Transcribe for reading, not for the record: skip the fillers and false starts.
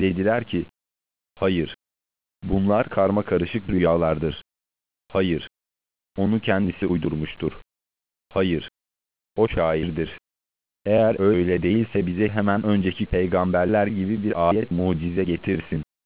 Dediler ki, hayır, bunlar karmakarışık rüyalardır. Hayır, onu kendisi uydurmuştur. Hayır, o şairdir. Eğer öyle değilse bize hemen önceki peygamberler gibi bir ayet mucize getirsin.